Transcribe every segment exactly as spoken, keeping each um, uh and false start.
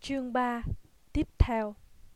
Chương ba. Tiếp theo.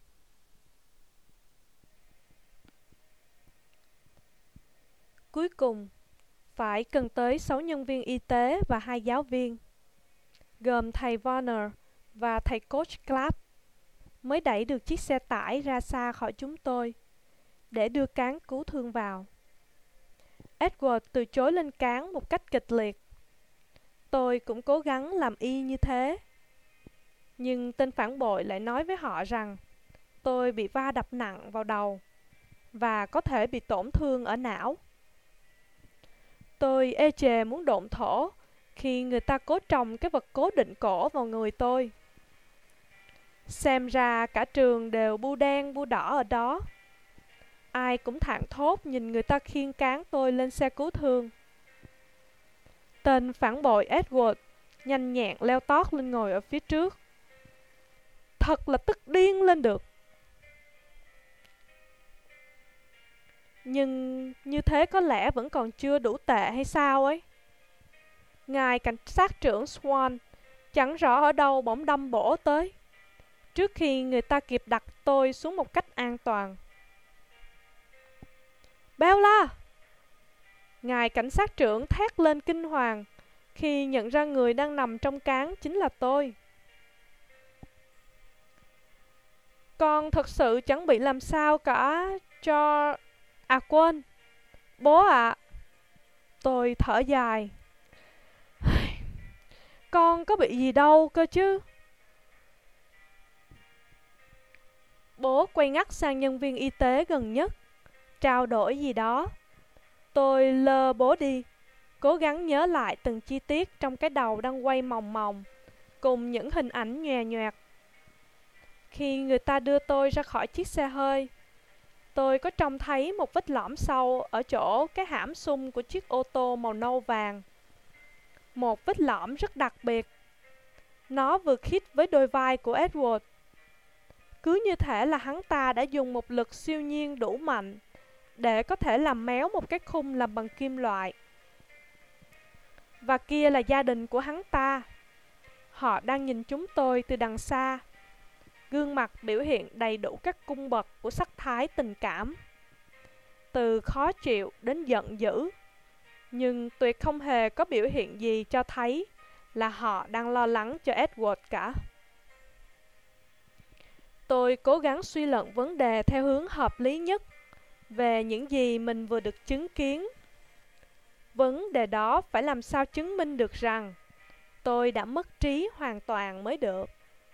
Cuối cùng, phải cần tới sáu nhân viên y tế và hai giáo viên, gồm thầy Warner và thầy coach Clapp, mới đẩy được chiếc xe tải ra xa khỏi chúng tôi để đưa cáng cứu thương vào. Edward từ chối lên cáng một cách kịch liệt. Tôi cũng cố gắng làm y như thế. Nhưng tên phản bội lại nói với họ rằng tôi bị va đập nặng vào đầu và có thể bị tổn thương ở não. Tôi ê chề muốn độn thổ khi người ta cố trồng cái vật cố định cổ vào người tôi. Xem ra cả trường đều bu đen bu đỏ ở đó. Ai cũng thảng thốt nhìn người ta khiêng cáng tôi lên xe cứu thương. Tên phản bội Edward nhanh nhẹn leo tót lên ngồi ở phía trước. Thật là tức điên lên được. Nhưng như thế có lẽ vẫn còn chưa đủ tệ hay sao ấy. Ngài cảnh sát trưởng Swan chẳng rõ ở đâu bỗng đâm bổ tới, trước khi người ta kịp đặt tôi xuống một cách an toàn. Bella! Ngài cảnh sát trưởng thét lên kinh hoàng khi nhận ra người đang nằm trong cáng chính là tôi. Con thật sự chẳng bị làm sao cả cho... À quên, bố ạ. À. Tôi thở dài. Con có bị gì đâu cơ chứ. Bố quay ngắt sang nhân viên y tế gần nhất, trao đổi gì đó. Tôi lơ bố đi, cố gắng nhớ lại từng chi tiết trong cái đầu đang quay mòng mòng, cùng những hình ảnh nhòe nhoẹt. Khi người ta đưa tôi ra khỏi chiếc xe hơi, tôi có trông thấy một vết lõm sâu ở chỗ cái hãm xung của chiếc ô tô màu nâu vàng. Một vết lõm rất đặc biệt. Nó vừa khít với đôi vai của Edward. Cứ như thể là hắn ta đã dùng một lực siêu nhiên đủ mạnh để có thể làm méo một cái khung làm bằng kim loại. Và kia là gia đình của hắn ta. Họ đang nhìn chúng tôi từ đằng xa. Gương mặt biểu hiện đầy đủ các cung bậc của sắc thái tình cảm, từ khó chịu đến giận dữ. Nhưng tuyệt không hề có biểu hiện gì cho thấy là họ đang lo lắng cho Edward cả. Tôi cố gắng suy luận vấn đề theo hướng hợp lý nhất về những gì mình vừa được chứng kiến. Vấn đề đó phải làm sao chứng minh được rằng tôi đã mất trí hoàn toàn mới được.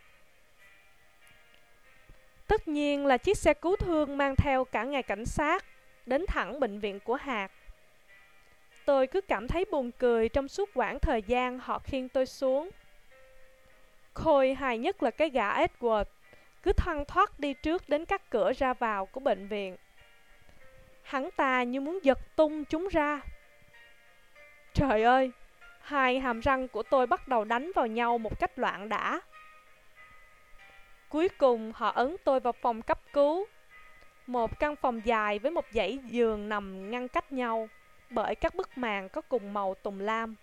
Tất nhiên là chiếc xe cứu thương mang theo cả ngài cảnh sát đến thẳng bệnh viện của Hạt. Tôi cứ cảm thấy buồn cười trong suốt quãng thời gian họ khiêng tôi xuống. Khôi hài nhất là cái gã Edward cứ thoăn thoắt đi trước đến các cửa ra vào của bệnh viện. Hắn ta như muốn giật tung chúng ra. Trời ơi, hai hàm răng của tôi bắt đầu đánh vào nhau một cách loạn đả. Cuối cùng họ ấn tôi vào phòng cấp cứu, một căn phòng dài với một dãy giường nằm ngăn cách nhau bởi các bức màn có cùng màu tùng lam.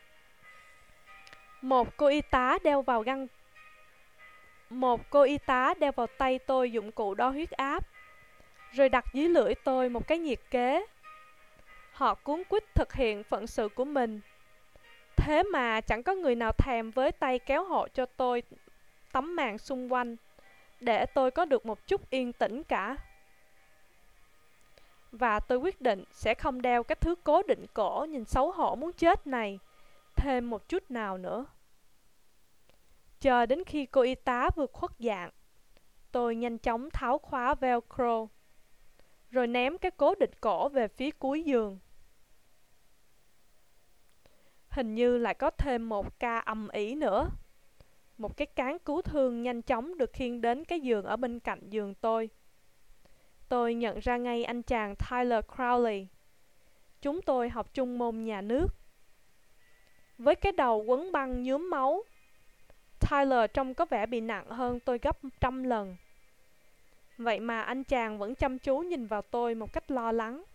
Một cô y tá đeo vào găng Một cô y tá đeo vào tay tôi dụng cụ đo huyết áp, rồi đặt dưới lưỡi tôi một cái nhiệt kế. Họ cuống quýt thực hiện phận sự của mình. Thế mà chẳng có người nào thèm với tay kéo hộ cho tôi tấm màn xung quanh, để tôi có được một chút yên tĩnh cả. Và tôi quyết định sẽ không đeo cái thứ cố định cổ nhìn xấu hổ muốn chết này thêm một chút nào nữa. Chờ đến khi cô y tá vừa khuất dạng, tôi nhanh chóng tháo khóa Velcro, rồi ném cái cố định cổ về phía cuối giường. Hình như lại có thêm một ca ầm ĩ nữa. Một cái cáng cứu thương nhanh chóng được khiêng đến cái giường ở bên cạnh giường tôi. Tôi nhận ra ngay anh chàng Tyler Crowley. Chúng tôi học chung môn nhà nước. Với cái đầu quấn băng nhuốm máu, Tyler trông có vẻ bị nặng hơn tôi gấp trăm lần. Vậy mà anh chàng vẫn chăm chú nhìn vào tôi một cách lo lắng.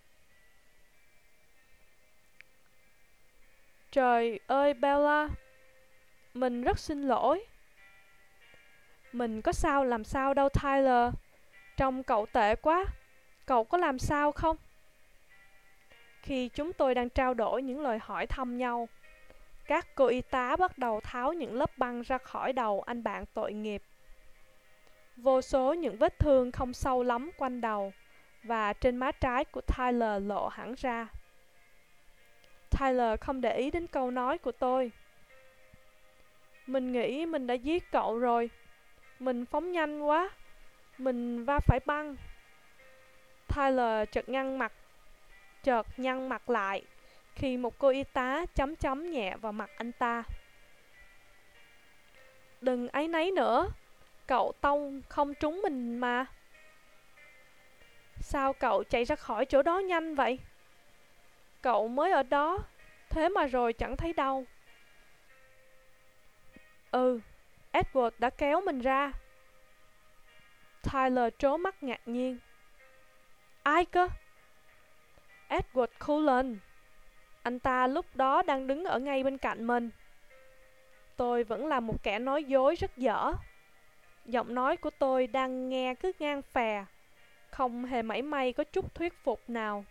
Trời ơi Bella, mình rất xin lỗi. Mình có sao làm sao đâu Tyler. Trông cậu tệ quá. Cậu có làm sao không? Khi chúng tôi đang trao đổi những lời hỏi thăm nhau, các cô y tá bắt đầu tháo những lớp băng ra khỏi đầu anh bạn tội nghiệp. Vô số những vết thương không sâu lắm quanh đầu và trên má trái của Tyler lộ hẳn ra. Tyler không để ý đến câu nói của tôi. Mình nghĩ mình đã giết cậu rồi. Mình phóng nhanh quá. Mình va phải băng. Tyler chợt nhăn mặt, chợt nhăn mặt lại khi một cô y tá chấm chấm nhẹ vào mặt anh ta. Đừng áy náy nữa. Cậu tông không trúng mình mà. Sao cậu chạy ra khỏi chỗ đó nhanh vậy? Cậu mới ở đó, thế mà rồi chẳng thấy đau. Ừ, Edward đã kéo mình ra. Tyler trố mắt ngạc nhiên. Ai cơ? Edward Cullen. Anh ta lúc đó đang đứng ở ngay bên cạnh mình. Tôi vẫn là một kẻ nói dối rất dở. Giọng nói của tôi đang nghe cứ ngang phè, không hề mảy may có chút thuyết phục nào.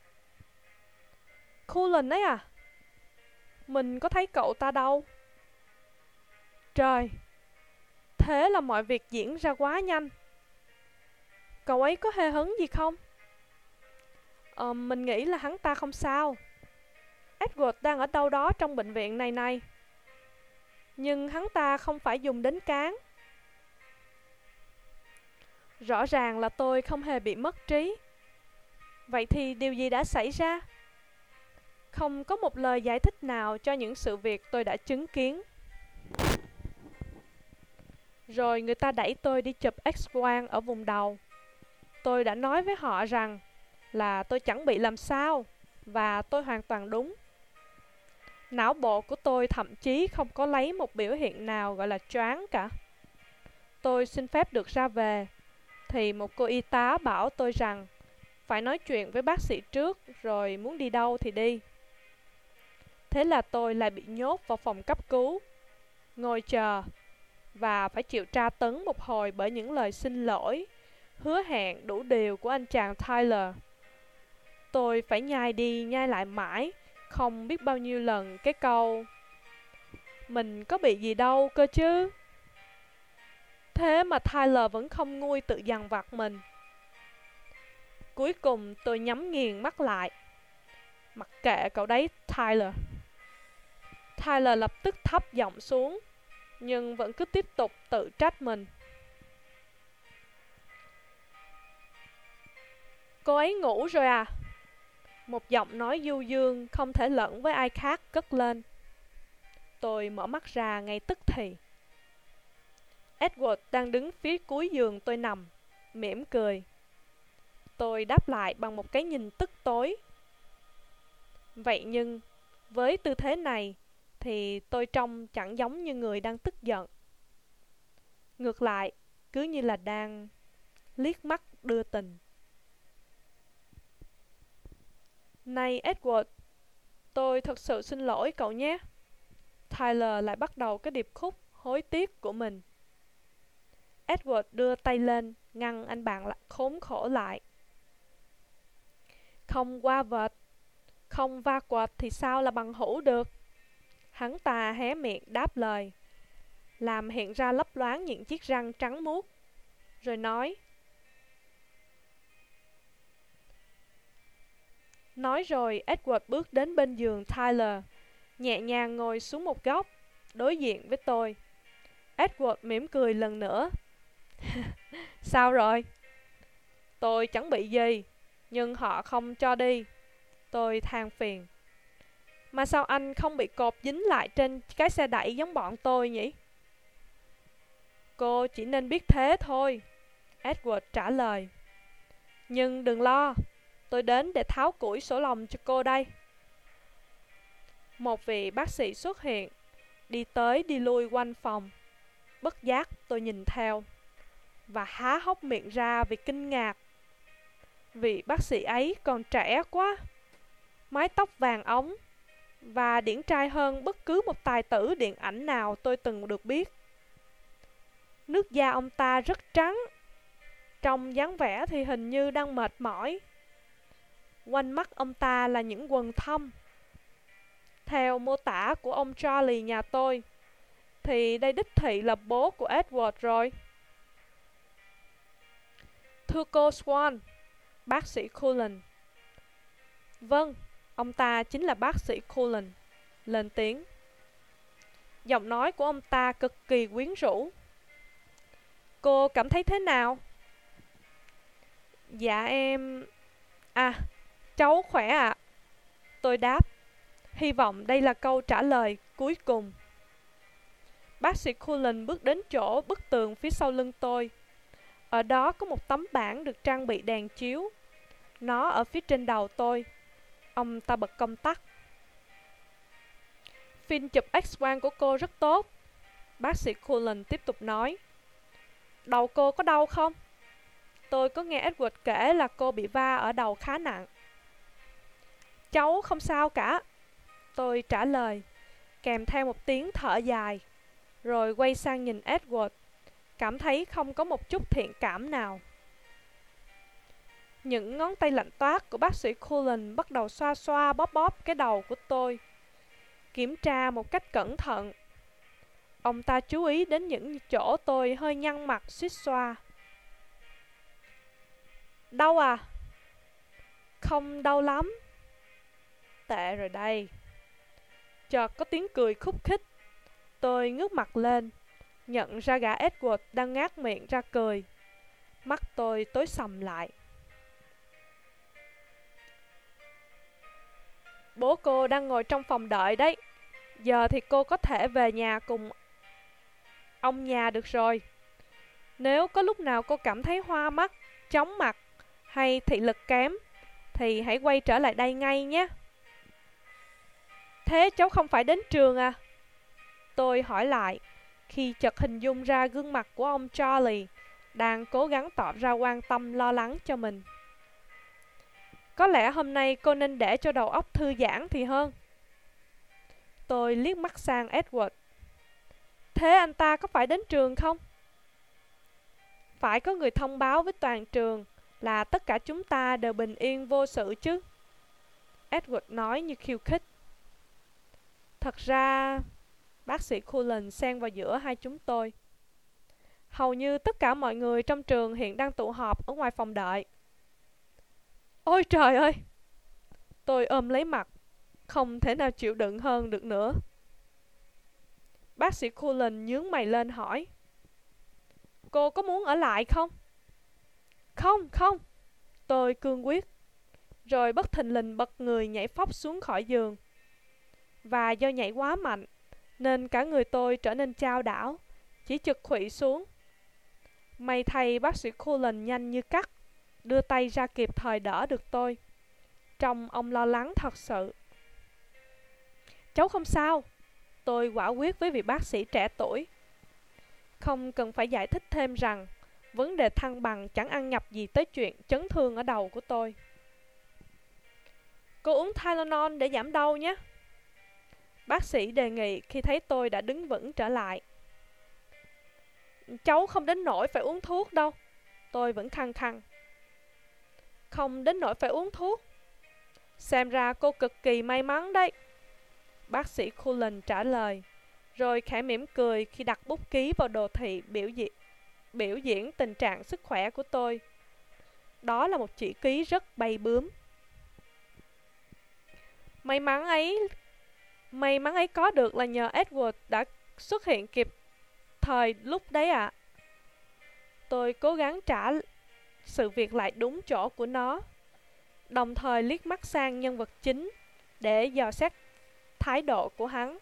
Cullen ấy à? Mình có thấy cậu ta đâu. Trời, thế là mọi việc diễn ra quá nhanh. Cậu ấy có hề hấn gì không? Ờ, mình nghĩ là hắn ta không sao. Edward đang ở đâu đó trong bệnh viện này này. Nhưng hắn ta không phải dùng đến cán. Rõ ràng là tôi không hề bị mất trí. Vậy thì điều gì đã xảy ra? Không có một lời giải thích nào cho những sự việc tôi đã chứng kiến. Rồi người ta đẩy tôi đi chụp X-quang ở vùng đầu. Tôi đã nói với họ rằng là tôi chẳng bị làm sao, và tôi hoàn toàn đúng. Não bộ của tôi thậm chí không có lấy một biểu hiện nào gọi là choáng cả. Tôi xin phép được ra về, thì một cô y tá bảo tôi rằng phải nói chuyện với bác sĩ trước, rồi muốn đi đâu thì đi. Thế là tôi lại bị nhốt vào phòng cấp cứu, ngồi chờ, và phải chịu tra tấn một hồi bởi những lời xin lỗi, hứa hẹn đủ điều của anh chàng Tyler. Tôi phải nhai đi nhai lại mãi, không biết bao nhiêu lần cái câu mình có bị gì đâu cơ chứ. Thế mà Tyler vẫn không nguôi tự dằn vặt mình. Cuối cùng tôi nhắm nghiền mắt lại. Mặc kệ cậu đấy Tyler. Tyler lập tức thấp giọng xuống, nhưng vẫn cứ tiếp tục tự trách mình. Cô ấy ngủ rồi à? Một giọng nói du dương không thể lẫn với ai khác cất lên. Tôi mở mắt ra ngay tức thì. Edward đang đứng phía cuối giường tôi nằm, mỉm cười. Tôi đáp lại bằng một cái nhìn tức tối. Vậy nhưng, với tư thế này, thì tôi trông chẳng giống như người đang tức giận. Ngược lại, cứ như là đang liếc mắt đưa tình. Này Edward, tôi thật sự xin lỗi cậu nhé. Tyler lại bắt đầu cái điệp khúc hối tiếc của mình. Edward đưa tay lên, ngăn anh bạn khốn khổ lại. Không qua vợt, không va quệt thì sao là bằng hữu được? Hắn ta hé miệng đáp lời, làm hiện ra lấp loáng những chiếc răng trắng muốt, rồi nói. Nói rồi, Edward bước đến bên giường Tyler, nhẹ nhàng ngồi xuống một góc, đối diện với tôi. Edward mỉm cười lần nữa. Sao rồi? Tôi chẳng bị gì, nhưng họ không cho đi. Tôi than phiền. Mà sao anh không bị cột dính lại trên cái xe đẩy giống bọn tôi nhỉ? Cô chỉ nên biết thế thôi, Edward trả lời. Nhưng đừng lo, tôi đến để tháo củi sổ lòng cho cô đây. Một vị bác sĩ xuất hiện, đi tới đi lui quanh phòng. Bất giác tôi nhìn theo và há hốc miệng ra vì kinh ngạc. Vị bác sĩ ấy còn trẻ quá, mái tóc vàng óng và điển trai hơn bất cứ một tài tử điện ảnh nào tôi từng được biết. Nước da ông ta rất trắng, trong dáng vẻ thì hình như đang mệt mỏi. Quanh mắt ông ta là những quầng thâm. Theo mô tả của ông Charlie nhà tôi, thì đây đích thị là bố của Edward rồi. Thưa cô Swan, bác sĩ Cullen. Vâng, ông ta chính là bác sĩ Cullen, lên tiếng. Giọng nói của ông ta cực kỳ quyến rũ. Cô cảm thấy thế nào? Dạ em... À, cháu khỏe ạ. À. Tôi đáp. Hy vọng đây là câu trả lời cuối cùng. Bác sĩ Cullen bước đến chỗ bức tường phía sau lưng tôi. Ở đó có một tấm bảng được trang bị đèn chiếu. Nó ở phía trên đầu tôi. Ông ta bật công tắc. Phim chụp X-quang của cô rất tốt. Bác sĩ Cullen tiếp tục nói. Đầu cô có đau không? Tôi có nghe Edward kể là cô bị va ở đầu khá nặng. Cháu không sao cả. Tôi trả lời, kèm theo một tiếng thở dài. Rồi quay sang nhìn Edward, cảm thấy không có một chút thiện cảm nào. Những ngón tay lạnh toát của bác sĩ Cullen bắt đầu xoa xoa bóp bóp cái đầu của tôi, kiểm tra một cách cẩn thận. Ông ta chú ý đến những chỗ tôi hơi nhăn mặt suýt xoa. Đau à? Không đau lắm. Tệ rồi đây. Chợt có tiếng cười khúc khích. Tôi ngước mặt lên, nhận ra gã Edward đang ngác miệng ra cười. Mắt tôi tối sầm lại. Bố cô đang ngồi trong phòng đợi đấy. Giờ thì cô có thể về nhà cùng ông nhà được rồi. Nếu có lúc nào cô cảm thấy hoa mắt, chóng mặt hay thị lực kém, thì hãy quay trở lại đây ngay nhé. Thế cháu không phải đến trường à? Tôi hỏi lại, khi chợt hình dung ra gương mặt của ông Charlie đang cố gắng tỏ ra quan tâm lo lắng cho mình. Có lẽ hôm nay cô nên để cho đầu óc thư giãn thì hơn. Tôi liếc mắt sang Edward. Thế anh ta có phải đến trường không? Phải có người thông báo với toàn trường là tất cả chúng ta đều bình yên vô sự chứ. Edward nói như khiêu khích. Thật ra, bác sĩ Cullen xen vào giữa hai chúng tôi. Hầu như tất cả mọi người trong trường hiện đang tụ họp ở ngoài phòng đợi. Ôi trời ơi! Tôi ôm lấy mặt, không thể nào chịu đựng hơn được nữa. Bác sĩ Cullen nhướng mày lên hỏi. Cô có muốn ở lại không? Không, không. Tôi cương quyết. Rồi bất thình lình bật người nhảy phóc xuống khỏi giường. Và do nhảy quá mạnh, nên cả người tôi trở nên chao đảo, chỉ chực khuỵu xuống. May thay bác sĩ Cullen nhanh như cắt, đưa tay ra kịp thời đỡ được tôi. Trông ông lo lắng thật sự. Cháu không sao. Tôi quả quyết với vị bác sĩ trẻ tuổi. Không cần phải giải thích thêm rằng vấn đề thăng bằng chẳng ăn nhập gì tới chuyện chấn thương ở đầu của tôi. Cô uống Tylenol để giảm đau nhé. Bác sĩ đề nghị khi thấy tôi đã đứng vững trở lại. Cháu không đến nỗi phải uống thuốc đâu. Tôi vẫn khăng khăng. Không đến nỗi phải uống thuốc. Xem ra cô cực kỳ may mắn đấy. Bác sĩ Cullen trả lời, rồi khẽ mỉm cười khi đặt bút ký vào đồ thị biểu diễn, biểu diễn tình trạng sức khỏe của tôi. Đó là một chữ ký rất bay bướm. May mắn ấy, may mắn ấy có được là nhờ Edward đã xuất hiện kịp thời lúc đấy ạ. À. Tôi cố gắng trả sự việc lại đúng chỗ của nó, đồng thời liếc mắt sang nhân vật chính để dò xét thái độ của hắn.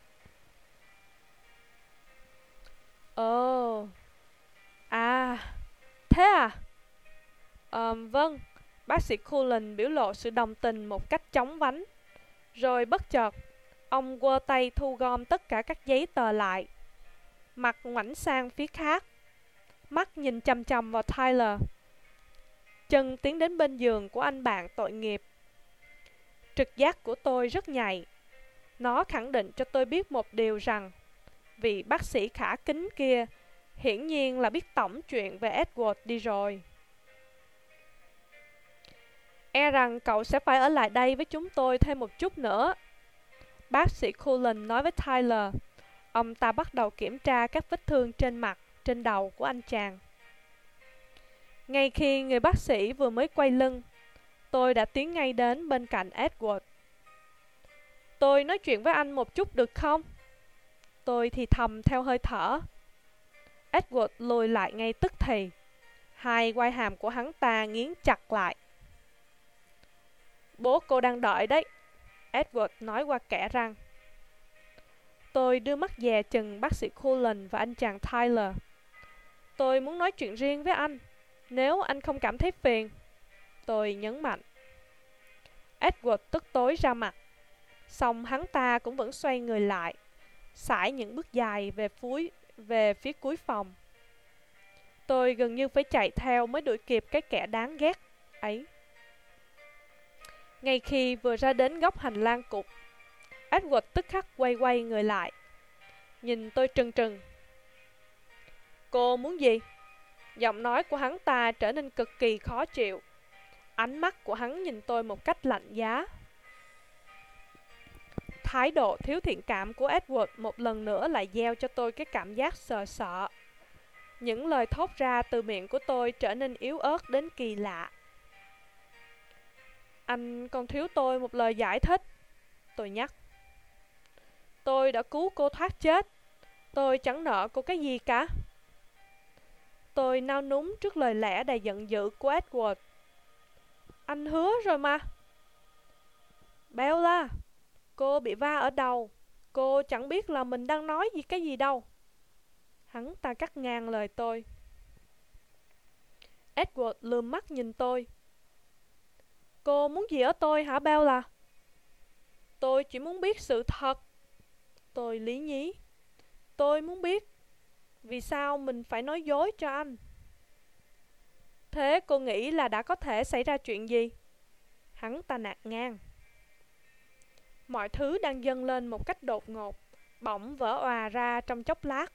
Ồ, à, thế à? Ờ, vâng, bác sĩ Cullen biểu lộ sự đồng tình một cách chóng vánh. Rồi bất chợt, ông quơ tay thu gom tất cả các giấy tờ lại. Mặt ngoảnh sang phía khác, mắt nhìn chằm chằm vào Tyler. Chân tiến đến bên giường của anh bạn tội nghiệp. Trực giác của tôi rất nhạy. Nó khẳng định cho tôi biết một điều rằng vị bác sĩ khả kính kia Hiển nhiên là biết tổng chuyện về Edward đi rồi. E rằng cậu sẽ phải ở lại đây với chúng tôi thêm một chút nữa, bác sĩ Cullen nói với Tyler. Ông ta bắt đầu kiểm tra các vết thương trên mặt, trên đầu của anh chàng. Ngay khi người bác sĩ vừa mới quay lưng, tôi đã tiến ngay đến bên cạnh Edward. Tôi nói chuyện với anh một chút được không? Tôi thì thầm theo hơi thở. Edward lùi lại ngay tức thì. Hai quai hàm của hắn ta nghiến chặt lại. Bố cô đang đợi đấy, Edward nói qua kẽ răng. Tôi đưa mắt dè chừng bác sĩ Cullen và anh chàng Tyler. Tôi muốn nói chuyện riêng với anh, nếu anh không cảm thấy phiền, tôi nhấn mạnh. Edward tức tối ra mặt, song hắn ta cũng vẫn xoay người lại, sải những bước dài về phía, về phía cuối phòng. Tôi gần như phải chạy theo mới đuổi kịp cái kẻ đáng ghét ấy. Ngay khi vừa ra đến góc hành lang cục, Edward tức khắc quay quay người lại, nhìn tôi trừng trừng. Cô muốn gì? Giọng nói của hắn ta trở nên cực kỳ khó chịu. Ánh mắt của hắn nhìn tôi một cách lạnh giá. Thái độ thiếu thiện cảm của Edward một lần nữa lại gieo cho tôi cái cảm giác sợ sợ. Những lời thốt ra từ miệng của tôi trở nên yếu ớt đến kỳ lạ. Anh còn thiếu tôi một lời giải thích, tôi nhắc. Tôi đã cứu cô thoát chết, tôi chẳng nợ cô cái gì cả. Tôi nao núng trước lời lẽ đầy giận dữ của Edward. Anh hứa rồi mà. Bella, cô bị va ở đầu, cô chẳng biết là mình đang nói gì cái gì đâu. Hắn ta cắt ngang lời tôi. Edward lườm mắt nhìn tôi. Cô muốn gì ở tôi hả Bella? Tôi chỉ muốn biết sự thật. Tôi lý nhí. Tôi muốn biết vì sao mình phải nói dối cho anh. Thế cô nghĩ là đã có thể xảy ra chuyện gì? Hắn ta nạt ngang. Mọi thứ đang dâng lên một cách đột ngột, bỗng vỡ òa ra trong chốc lát.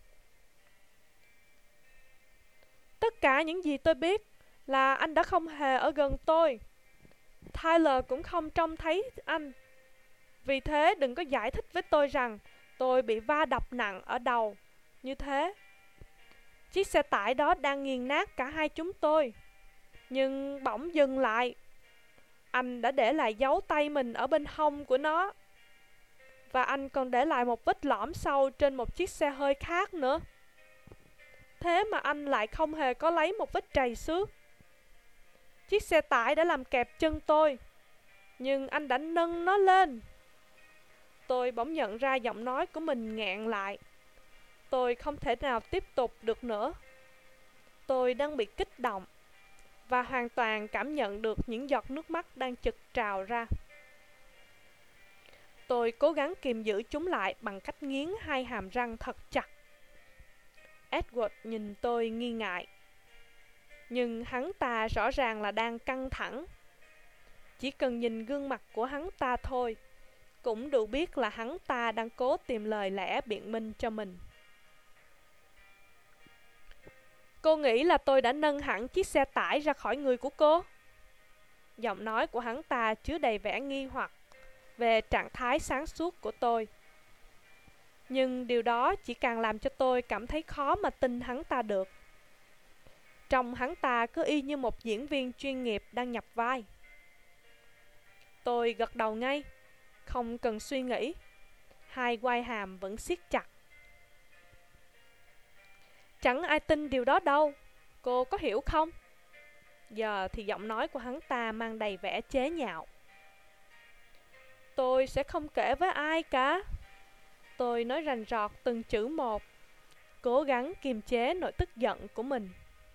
Tất cả những gì tôi biết là anh đã không hề ở gần tôi. Tyler cũng không trông thấy anh. Vì thế đừng có giải thích với tôi rằng tôi bị va đập nặng ở đầu như thế. Chiếc xe tải đó đang nghiền nát cả hai chúng tôi, nhưng bỗng dừng lại. Anh đã để lại dấu tay mình ở bên hông của nó. Và anh còn để lại một vết lõm sâu trên một chiếc xe hơi khác nữa. Thế mà anh lại không hề có lấy một vết trầy xước. Chiếc xe tải đã làm kẹp chân tôi, nhưng anh đã nâng nó lên. Tôi bỗng nhận ra giọng nói của mình nghẹn lại. Tôi không thể nào tiếp tục được nữa. Tôi đang bị kích động và hoàn toàn cảm nhận được những giọt nước mắt đang chực trào ra. Tôi cố gắng kìm giữ chúng lại bằng cách nghiến hai hàm răng thật chặt. Edward nhìn tôi nghi ngại, nhưng hắn ta rõ ràng là đang căng thẳng. Chỉ cần nhìn gương mặt của hắn ta thôi, cũng đủ biết là hắn ta đang cố tìm lời lẽ biện minh cho mình. Cô nghĩ là tôi đã nâng hẳn chiếc xe tải ra khỏi người của cô? Giọng nói của hắn ta chứa đầy vẻ nghi hoặc về trạng thái sáng suốt của tôi. Nhưng điều đó chỉ càng làm cho tôi cảm thấy khó mà tin hắn ta được. Trông hắn ta cứ y như một diễn viên chuyên nghiệp đang nhập vai. Tôi gật đầu ngay, không cần suy nghĩ. Hai quai hàm vẫn siết chặt. Chẳng ai tin điều đó đâu, cô có hiểu không? Giờ thì giọng nói của hắn ta mang đầy vẻ chế nhạo. Tôi sẽ không kể với ai cả. Tôi nói rành rọt từng chữ một, cố gắng kiềm chế nỗi tức giận của mình.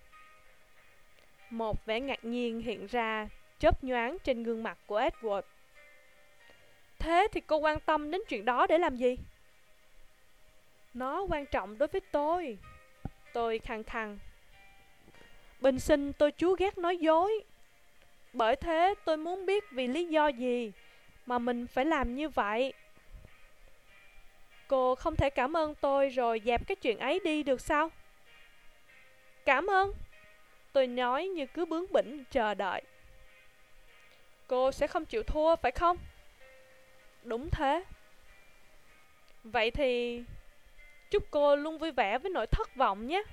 Một vẻ ngạc nhiên hiện ra chớp nhoáng trên gương mặt của Edward. Thế thì cô quan tâm đến chuyện đó để làm gì? Nó quan trọng đối với tôi. Tôi khăng khăng. Bình sinh tôi chúa ghét nói dối. Bởi thế tôi muốn biết vì lý do gì mà mình phải làm như vậy. Cô không thể cảm ơn tôi rồi dẹp cái chuyện ấy đi được sao? Cảm ơn, tôi nói như cứ bướng bỉnh chờ đợi. Cô sẽ không chịu thua phải không? Đúng thế. Vậy thì chúc cô luôn vui vẻ với nỗi thất vọng nhé.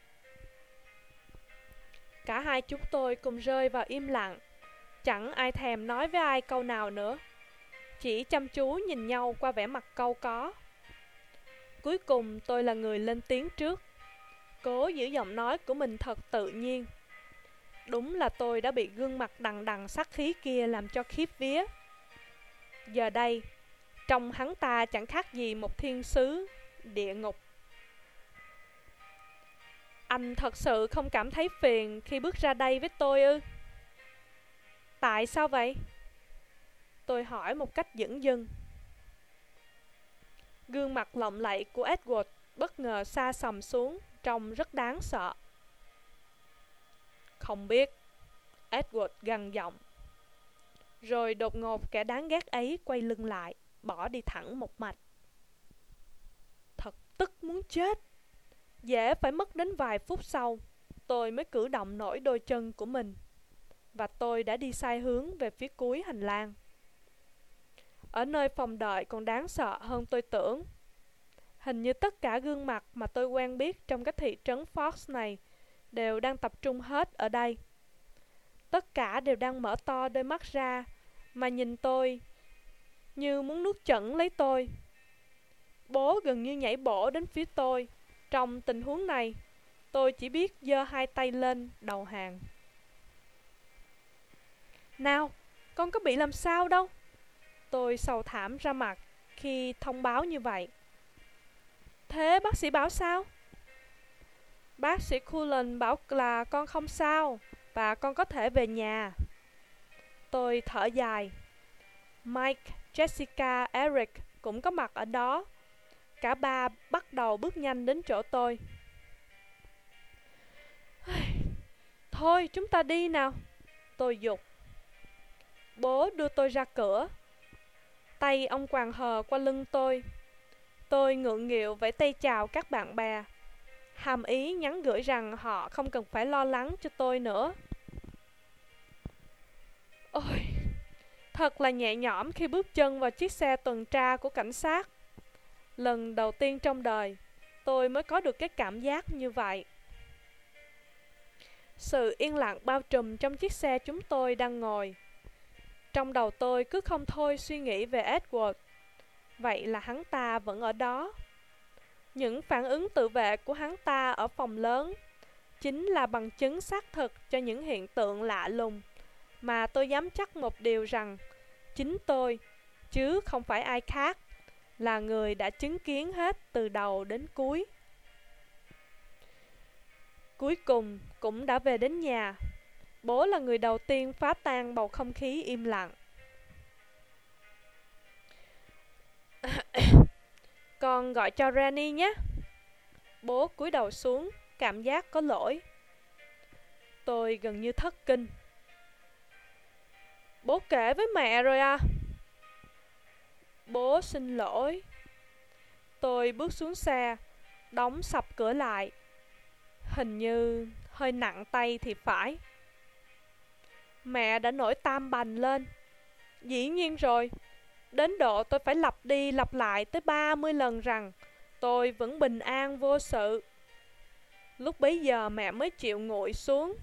Cả hai chúng tôi cùng rơi vào im lặng. Chẳng ai thèm nói với ai câu nào nữa, chỉ chăm chú nhìn nhau qua vẻ mặt cau có. Cuối cùng tôi là người lên tiếng trước, cố giữ giọng nói của mình thật tự nhiên. Đúng là tôi đã bị gương mặt đằng đằng sát khí kia làm cho khiếp vía. Giờ đây, trông hắn ta chẳng khác gì một thiên sứ địa ngục. Anh thật sự không cảm thấy phiền khi bước ra đây với tôi ư? Tại sao vậy? Tôi hỏi một cách dửng dưng. Gương mặt lộng lẫy của Edward bất ngờ sa sầm xuống, trông rất đáng sợ. Không biết, Edward gằn giọng. Rồi đột ngột kẻ đáng ghét ấy quay lưng lại, bỏ đi thẳng một mạch. Thật tức muốn chết. Dễ phải mất đến vài phút sau, tôi mới cử động nổi đôi chân của mình, và tôi đã đi sai hướng về phía cuối hành lang. Ở nơi phòng đợi còn đáng sợ hơn tôi tưởng. Hình như tất cả gương mặt mà tôi quen biết trong cái thị trấn Fox này đều đang tập trung hết ở đây. Tất cả đều đang mở to đôi mắt ra mà nhìn tôi, như muốn nuốt chửng lấy tôi. Bố gần như nhảy bổ đến phía tôi. Trong tình huống này, tôi chỉ biết giơ hai tay lên đầu hàng. Nào, con có bị làm sao đâu? Tôi sầu thảm ra mặt khi thông báo như vậy. Thế bác sĩ bảo sao? Bác sĩ Cullen bảo là con không sao và con có thể về nhà. Tôi thở dài. Mike, Jessica, Eric cũng có mặt ở đó. Cả ba bắt đầu bước nhanh đến chỗ tôi. Thôi chúng ta đi nào, tôi giục. Bố đưa tôi ra cửa. Tay ông quàng hờ qua lưng tôi. Tôi ngượng nghịu vẫy tay chào các bạn bè, hàm ý nhắn gửi rằng họ không cần phải lo lắng cho tôi nữa. Ôi, thật là nhẹ nhõm khi bước chân vào chiếc xe tuần tra của cảnh sát. Lần đầu tiên trong đời, tôi mới có được cái cảm giác như vậy. Sự yên lặng bao trùm trong chiếc xe chúng tôi đang ngồi. Trong đầu tôi cứ không thôi suy nghĩ về Edward. Vậy là hắn ta vẫn ở đó. Những phản ứng tự vệ của hắn ta ở phòng lớn chính là bằng chứng xác thực cho những hiện tượng lạ lùng mà tôi dám chắc một điều rằng chính tôi, chứ không phải ai khác, là người đã chứng kiến hết từ đầu đến cuối. Cuối cùng cũng đã về đến nhà. Bố là người đầu tiên phá tan bầu không khí im lặng. Con gọi cho Rennie nhé. Bố cúi đầu xuống, cảm giác có lỗi. Tôi gần như thất kinh. Bố kể với mẹ rồi à? Bố xin lỗi. Tôi bước xuống xe, đóng sập cửa lại. Hình như hơi nặng tay thì phải. Mẹ đã nổi tam bành lên. Dĩ nhiên rồi. Đến độ tôi phải lặp đi lặp lại tới ba mươi lần rằng tôi vẫn bình an vô sự. Lúc bấy giờ mẹ mới chịu nguội xuống.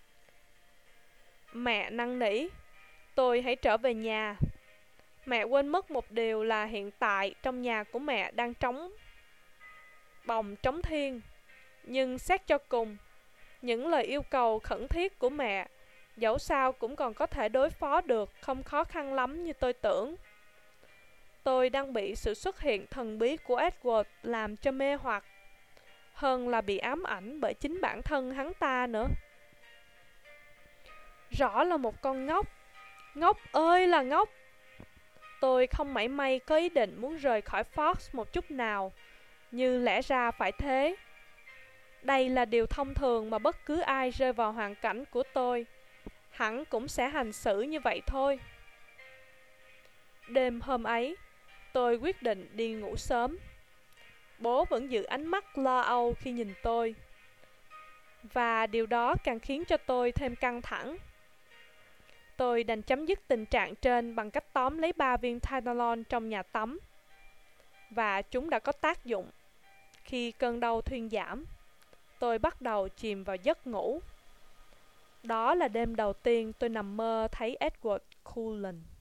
Mẹ năn nỉ tôi hãy trở về nhà. Mẹ quên mất một điều là hiện tại trong nhà của mẹ đang trống bồng trống thiên. Nhưng xét cho cùng, những lời yêu cầu khẩn thiết của mẹ dẫu sao cũng còn có thể đối phó được, không khó khăn lắm như tôi tưởng. Tôi đang bị sự xuất hiện thần bí của Edward làm cho mê hoặc, hơn là bị ám ảnh bởi chính bản thân hắn ta nữa. Rõ là một con ngốc. Ngốc ơi là ngốc. Tôi không mảy may có ý định muốn rời khỏi Fox một chút nào, như lẽ ra phải thế. Đây là điều thông thường mà bất cứ ai rơi vào hoàn cảnh của tôi hẳn cũng sẽ hành xử như vậy thôi. Đêm hôm ấy, tôi quyết định đi ngủ sớm. Bố vẫn giữ ánh mắt lo âu khi nhìn tôi. và điều đó càng khiến cho tôi thêm căng thẳng. Tôi đành chấm dứt tình trạng trên bằng cách tóm lấy ba viên Tylenol trong nhà tắm. Và chúng đã có tác dụng. Khi cơn đau thuyên giảm, tôi bắt đầu chìm vào giấc ngủ. Đó là đêm đầu tiên tôi nằm mơ thấy Edward Cullen.